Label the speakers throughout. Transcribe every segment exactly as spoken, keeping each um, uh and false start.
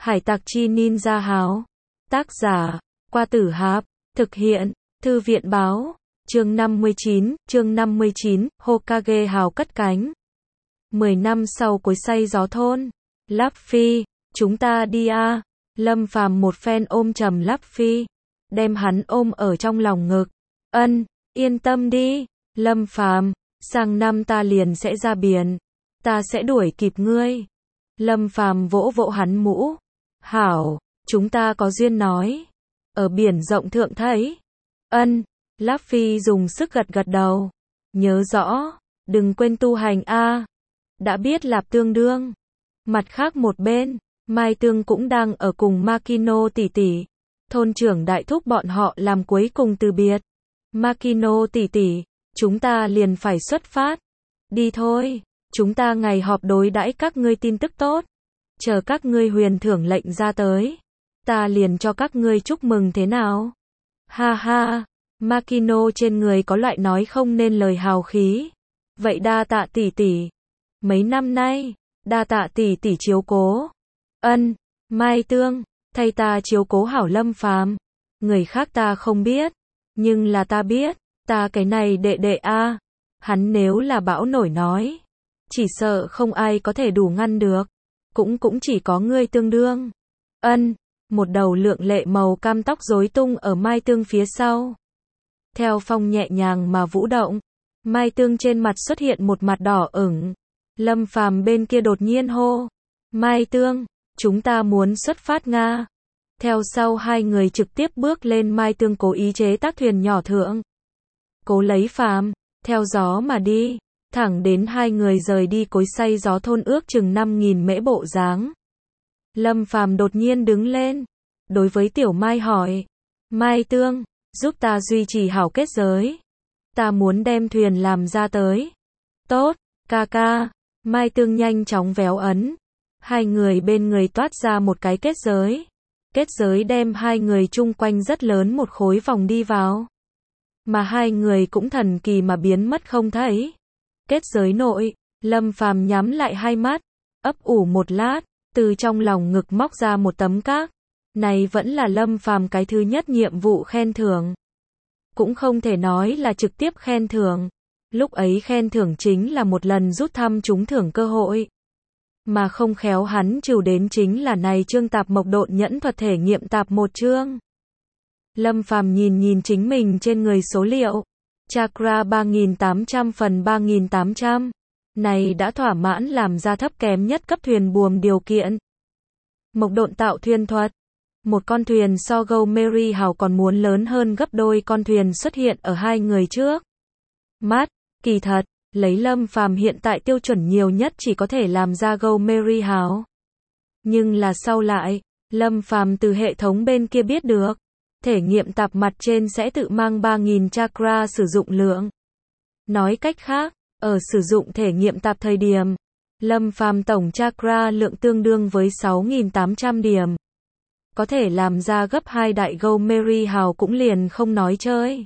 Speaker 1: Hải tặc chi ninja háo. Tác giả, Qua Tử Hạp. Thực hiện, Thư viện báo. Chương năm mươi chín, chương năm mươi chín, Hokage hào cất cánh. Mười năm sau cối xay gió thôn. Luffy, chúng ta đi a. Lâm Phàm một phen ôm chầm Luffy, đem hắn ôm ở trong lòng ngực. Ân, yên tâm đi, Lâm Phàm, sang năm ta liền sẽ ra biển, ta sẽ đuổi kịp ngươi. Lâm Phàm vỗ vỗ hắn mũ. Hảo, chúng ta có duyên nói. Ở biển rộng thượng thấy. Ân, Luffy dùng sức gật gật đầu. Nhớ rõ, đừng quên tu hành a. Đã biết lạp tương đương. Mặt khác một bên, Mai Tương cũng đang ở cùng Makino tỷ tỷ. Thôn trưởng đại thúc bọn họ làm cuối cùng từ biệt. Makino tỷ tỷ, chúng ta liền phải xuất phát. Đi thôi, chúng ta ngày họp đối đãi các ngươi tin tức tốt. Chờ các ngươi huyền thưởng lệnh ra tới, ta liền cho các ngươi chúc mừng thế nào? Ha ha, Makino trên người có loại nói không nên lời hào khí. Vậy đa tạ tỷ tỷ. Mấy năm nay, đa tạ tỷ tỷ chiếu cố. Ân, Mai Tương, thay ta chiếu cố hảo Lâm Phàm. Người khác ta không biết, nhưng là ta biết, ta cái này đệ đệ a, hắn nếu là bão nổi nói, chỉ sợ không ai có thể đủ ngăn được, cũng cũng chỉ có ngươi tương đương. Ân, một đầu lượng lệ màu cam tóc rối tung ở Mai Tương phía sau. Theo phong nhẹ nhàng mà vũ động, Mai Tương trên mặt xuất hiện một mặt đỏ ửng. Lâm Phàm bên kia đột nhiên hô, Mai Tương, chúng ta muốn xuất phát Nga. Theo sau hai người trực tiếp bước lên Mai Tương cố ý chế tác thuyền nhỏ thượng. Cố lấy Phàm, theo gió mà đi, thẳng đến hai người rời đi cối xay gió thôn ước chừng năm nghìn mễ bộ dáng. Lâm Phàm đột nhiên đứng lên, đối với Tiểu Mai hỏi, Mai Tương, giúp ta duy trì hảo kết giới. Ta muốn đem thuyền làm ra tới. Tốt, ca ca. Mai Tương nhanh chóng véo ấn. Hai người bên người toát ra một cái kết giới. Kết giới đem hai người chung quanh rất lớn một khối vòng đi vào. Mà hai người cũng thần kỳ mà biến mất không thấy. Kết giới nội, Lâm Phàm nhắm lại hai mắt, ấp ủ một lát, từ trong lòng ngực móc ra một tấm các. Này vẫn là Lâm Phàm cái thứ nhất nhiệm vụ khen thưởng. Cũng không thể nói là trực tiếp khen thưởng. Lúc ấy khen thưởng chính là một lần rút thăm trúng thưởng cơ hội. Mà không khéo hắn trừ đến chính là này chương tạp mộc độn nhẫn thuật thể nghiệm tạp một chương. Lâm Phàm nhìn nhìn chính mình trên người số liệu. Chakra ba nghìn tám trăm phần ba nghìn tám trăm. Này đã thỏa mãn làm ra thấp kém nhất cấp thuyền buồm điều kiện. Mộc độn tạo thuyền thuật. Một con thuyền so Go Mary hào còn muốn lớn hơn gấp đôi con thuyền xuất hiện ở hai người trước. Mắt, kỳ thật, lấy Lâm Phàm hiện tại tiêu chuẩn nhiều nhất chỉ có thể làm ra Go Mary hào. Nhưng là sau lại, Lâm Phàm từ hệ thống bên kia biết được, thể nghiệm tạp mặt trên sẽ tự mang ba nghìn chakra sử dụng lượng. Nói cách khác, ở sử dụng thể nghiệm tạp thời điểm, Lâm Phàm tổng chakra lượng tương đương với sáu nghìn tám trăm điểm. Có thể làm ra gấp hai đại Go Mary hào cũng liền không nói chơi.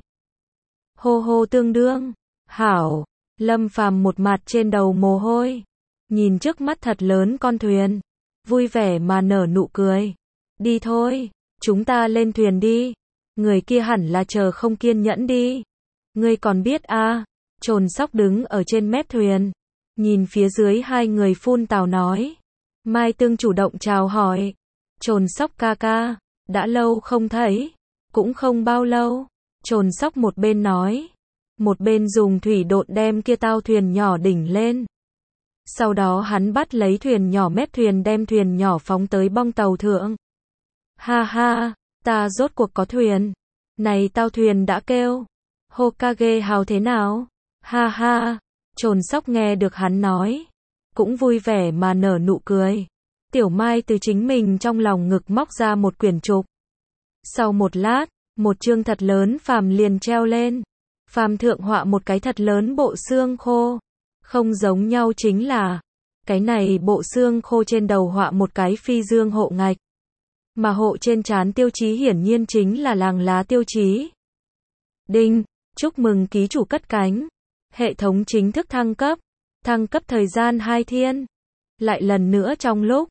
Speaker 1: Hô hô tương đương. Hảo. Lâm Phàm một mặt trên đầu mồ hôi. Nhìn trước mắt thật lớn con thuyền. Vui vẻ mà nở nụ cười. Đi thôi. Chúng ta lên thuyền đi. Người kia hẳn là chờ không kiên nhẫn đi. Ngươi còn biết a? Trồn sóc đứng ở trên mép thuyền. Nhìn phía dưới hai người phun tào nói. Mai Tương chủ động chào hỏi. Trồn sóc ca ca, đã lâu không thấy, cũng không bao lâu. Trồn sóc một bên nói, một bên dùng thủy độn đem kia tao thuyền nhỏ đỉnh lên. Sau đó hắn bắt lấy thuyền nhỏ mép thuyền đem thuyền nhỏ phóng tới bong tàu thượng. Ha ha, ta rốt cuộc có thuyền. Này tao thuyền đã kêu. Hokage hào thế nào? Ha ha, trồn sóc nghe được hắn nói, cũng vui vẻ mà nở nụ cười. Tiểu Mai từ chính mình trong lòng ngực móc ra một quyển trục. Sau một lát, một chương thật lớn phàm liền treo lên. Phàm thượng họa một cái thật lớn bộ xương khô. Không giống nhau chính là, cái này bộ xương khô trên đầu họa một cái phi dương hộ ngạch. Mà hộ trên trán tiêu chí hiển nhiên chính là làng lá tiêu chí. Đinh, chúc mừng ký chủ cất cánh. Hệ thống chính thức thăng cấp. Thăng cấp thời gian hai thiên. Lại lần nữa trong lúc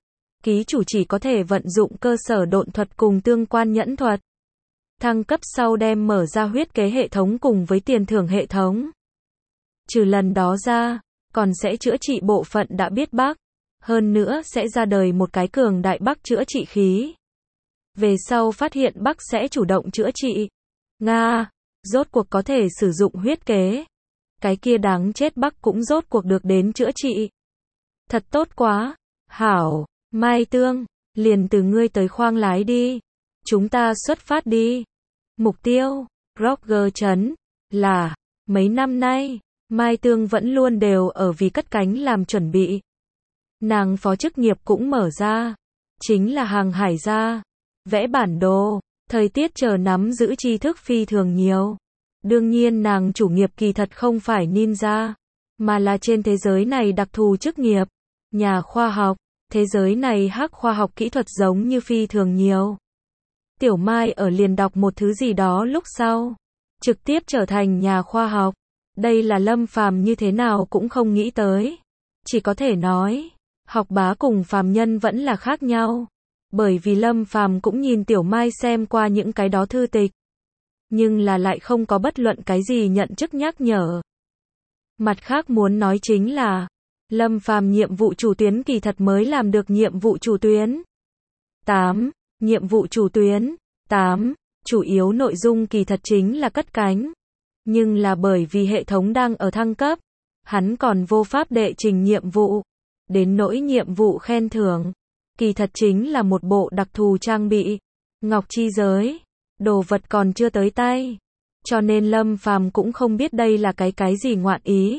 Speaker 1: ký chủ chỉ có thể vận dụng cơ sở độn thuật cùng tương quan nhẫn thuật. Thăng cấp sau đem mở ra huyết kế hệ thống cùng với tiền thưởng hệ thống. Trừ lần đó ra, còn sẽ chữa trị bộ phận đã biết bug. Hơn nữa sẽ ra đời một cái cường đại bug chữa trị khí. Về sau phát hiện bug sẽ chủ động chữa trị. Nga, rốt cuộc có thể sử dụng huyết kế. Cái kia đáng chết bug cũng rốt cuộc được đến chữa trị. Thật tốt quá. Hảo, Mai Tương, liền từ ngươi tới khoang lái đi. Chúng ta xuất phát đi. Mục tiêu, Roger Trấn, là, mấy năm nay, Mai Tương vẫn luôn đều ở vì cất cánh làm chuẩn bị. Nàng phó chức nghiệp cũng mở ra, chính là hàng hải gia, vẽ bản đồ, thời tiết chờ nắm giữ tri thức phi thường nhiều. Đương nhiên nàng chủ nghiệp kỳ thật không phải ninja, mà là trên thế giới này đặc thù chức nghiệp, nhà khoa học, thế giới này hắc khoa học kỹ thuật giống như phi thường nhiều. Tiểu Mai ở liền đọc một thứ gì đó lúc sau, trực tiếp trở thành nhà khoa học. Đây là Lâm Phàm như thế nào cũng không nghĩ tới. Chỉ có thể nói, học bá cùng phàm nhân vẫn là khác nhau. Bởi vì Lâm Phàm cũng nhìn Tiểu Mai xem qua những cái đó thư tịch. Nhưng là lại không có bất luận cái gì nhận chức nhắc nhở. Mặt khác muốn nói chính là, Lâm Phàm nhiệm vụ chủ tuyến kỳ thật mới làm được nhiệm vụ chủ tuyến. tám. Nhiệm vụ chủ tuyến. tám. Chủ yếu nội dung kỳ thật chính là cất cánh. Nhưng là bởi vì hệ thống đang ở thăng cấp, hắn còn vô pháp đệ trình nhiệm vụ. Đến nỗi nhiệm vụ khen thưởng, kỳ thật chính là một bộ đặc thù trang bị, ngọc chi giới, đồ vật còn chưa tới tay. Cho nên Lâm Phàm cũng không biết đây là cái cái gì ngoạn ý.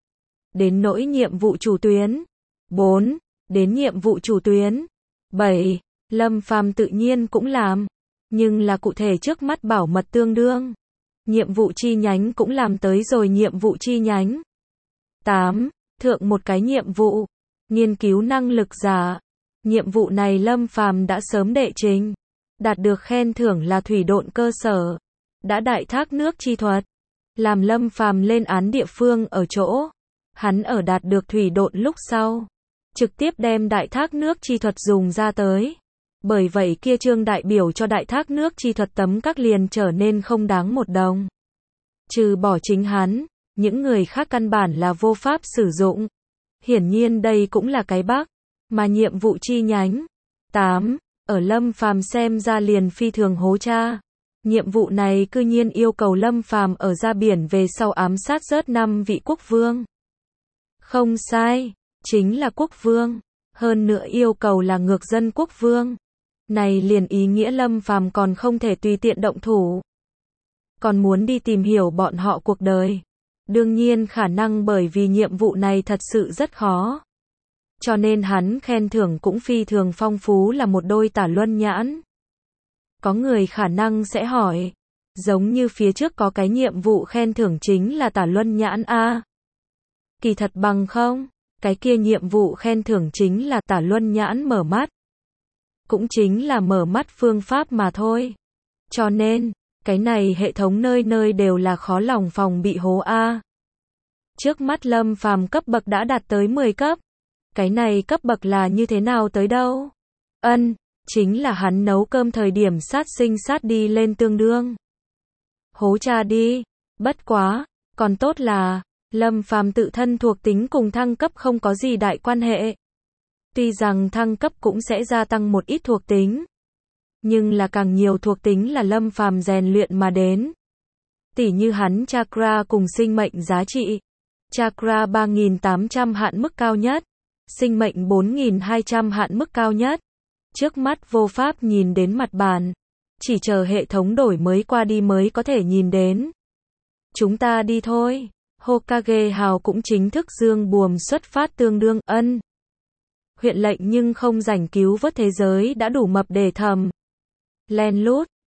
Speaker 1: Đến nỗi nhiệm vụ chủ tuyến. bốn. Đến nhiệm vụ chủ tuyến. bảy. Lâm Phàm tự nhiên cũng làm. Nhưng là cụ thể trước mắt bảo mật tương đương. Nhiệm vụ chi nhánh cũng làm tới rồi nhiệm vụ chi nhánh. tám. Thượng một cái nhiệm vụ. Nghiên cứu năng lực giả. Nhiệm vụ này Lâm Phàm đã sớm đệ trình. Đạt được khen thưởng là thủy độn cơ sở. Đã đại thác nước chi thuật. Làm Lâm Phàm lên án địa phương ở chỗ. Hắn ở đạt được thủy độn lúc sau. Trực tiếp đem đại thác nước chi thuật dùng ra tới. Bởi vậy kia chương đại biểu cho đại thác nước chi thuật tấm các liền trở nên không đáng một đồng. Trừ bỏ chính hắn, những người khác căn bản là vô pháp sử dụng. Hiển nhiên đây cũng là cái bug, mà nhiệm vụ chi nhánh. tám. Ở Lâm Phàm xem ra liền phi thường hố cha. Nhiệm vụ này cư nhiên yêu cầu Lâm Phàm ở ra biển về sau ám sát rớt năm vị quốc vương. Không sai, chính là quốc vương. Hơn nữa yêu cầu là ngược dân quốc vương. Này liền ý nghĩa Lâm Phàm còn không thể tùy tiện động thủ. Còn muốn đi tìm hiểu bọn họ cuộc đời. Đương nhiên khả năng bởi vì nhiệm vụ này thật sự rất khó. Cho nên hắn khen thưởng cũng phi thường phong phú là một đôi tả luân nhãn. Có người khả năng sẽ hỏi, giống như phía trước có cái nhiệm vụ khen thưởng chính là tả luân nhãn a. Kỳ thật bằng không, cái kia nhiệm vụ khen thưởng chính là tả luân nhãn mở mắt. Cũng chính là mở mắt phương pháp mà thôi. Cho nên, cái này hệ thống nơi nơi đều là khó lòng phòng bị hố a. Trước mắt Lâm Phàm cấp bậc đã đạt tới mười cấp. Cái này cấp bậc là như thế nào tới đâu? Ân, chính là hắn nấu cơm thời điểm sát sinh sát đi lên tương đương. Hố cha đi, bất quá, còn tốt là, Lâm Phàm tự thân thuộc tính cùng thăng cấp không có gì đại quan hệ. Tuy rằng thăng cấp cũng sẽ gia tăng một ít thuộc tính, nhưng là càng nhiều thuộc tính là Lâm Phàm rèn luyện mà đến. Tỉ như hắn chakra cùng sinh mệnh giá trị. Chakra ba nghìn tám trăm hạn mức cao nhất, sinh mệnh bốn nghìn hai trăm hạn mức cao nhất. Trước mắt vô pháp nhìn đến mặt bàn, chỉ chờ hệ thống đổi mới qua đi mới có thể nhìn đến. Chúng ta đi thôi. Hokage Hào cũng chính thức dương buồm xuất phát tương đương ân. Huyện lệnh nhưng không rảnh cứu vớt thế giới đã đủ mập để thầm. Len lút,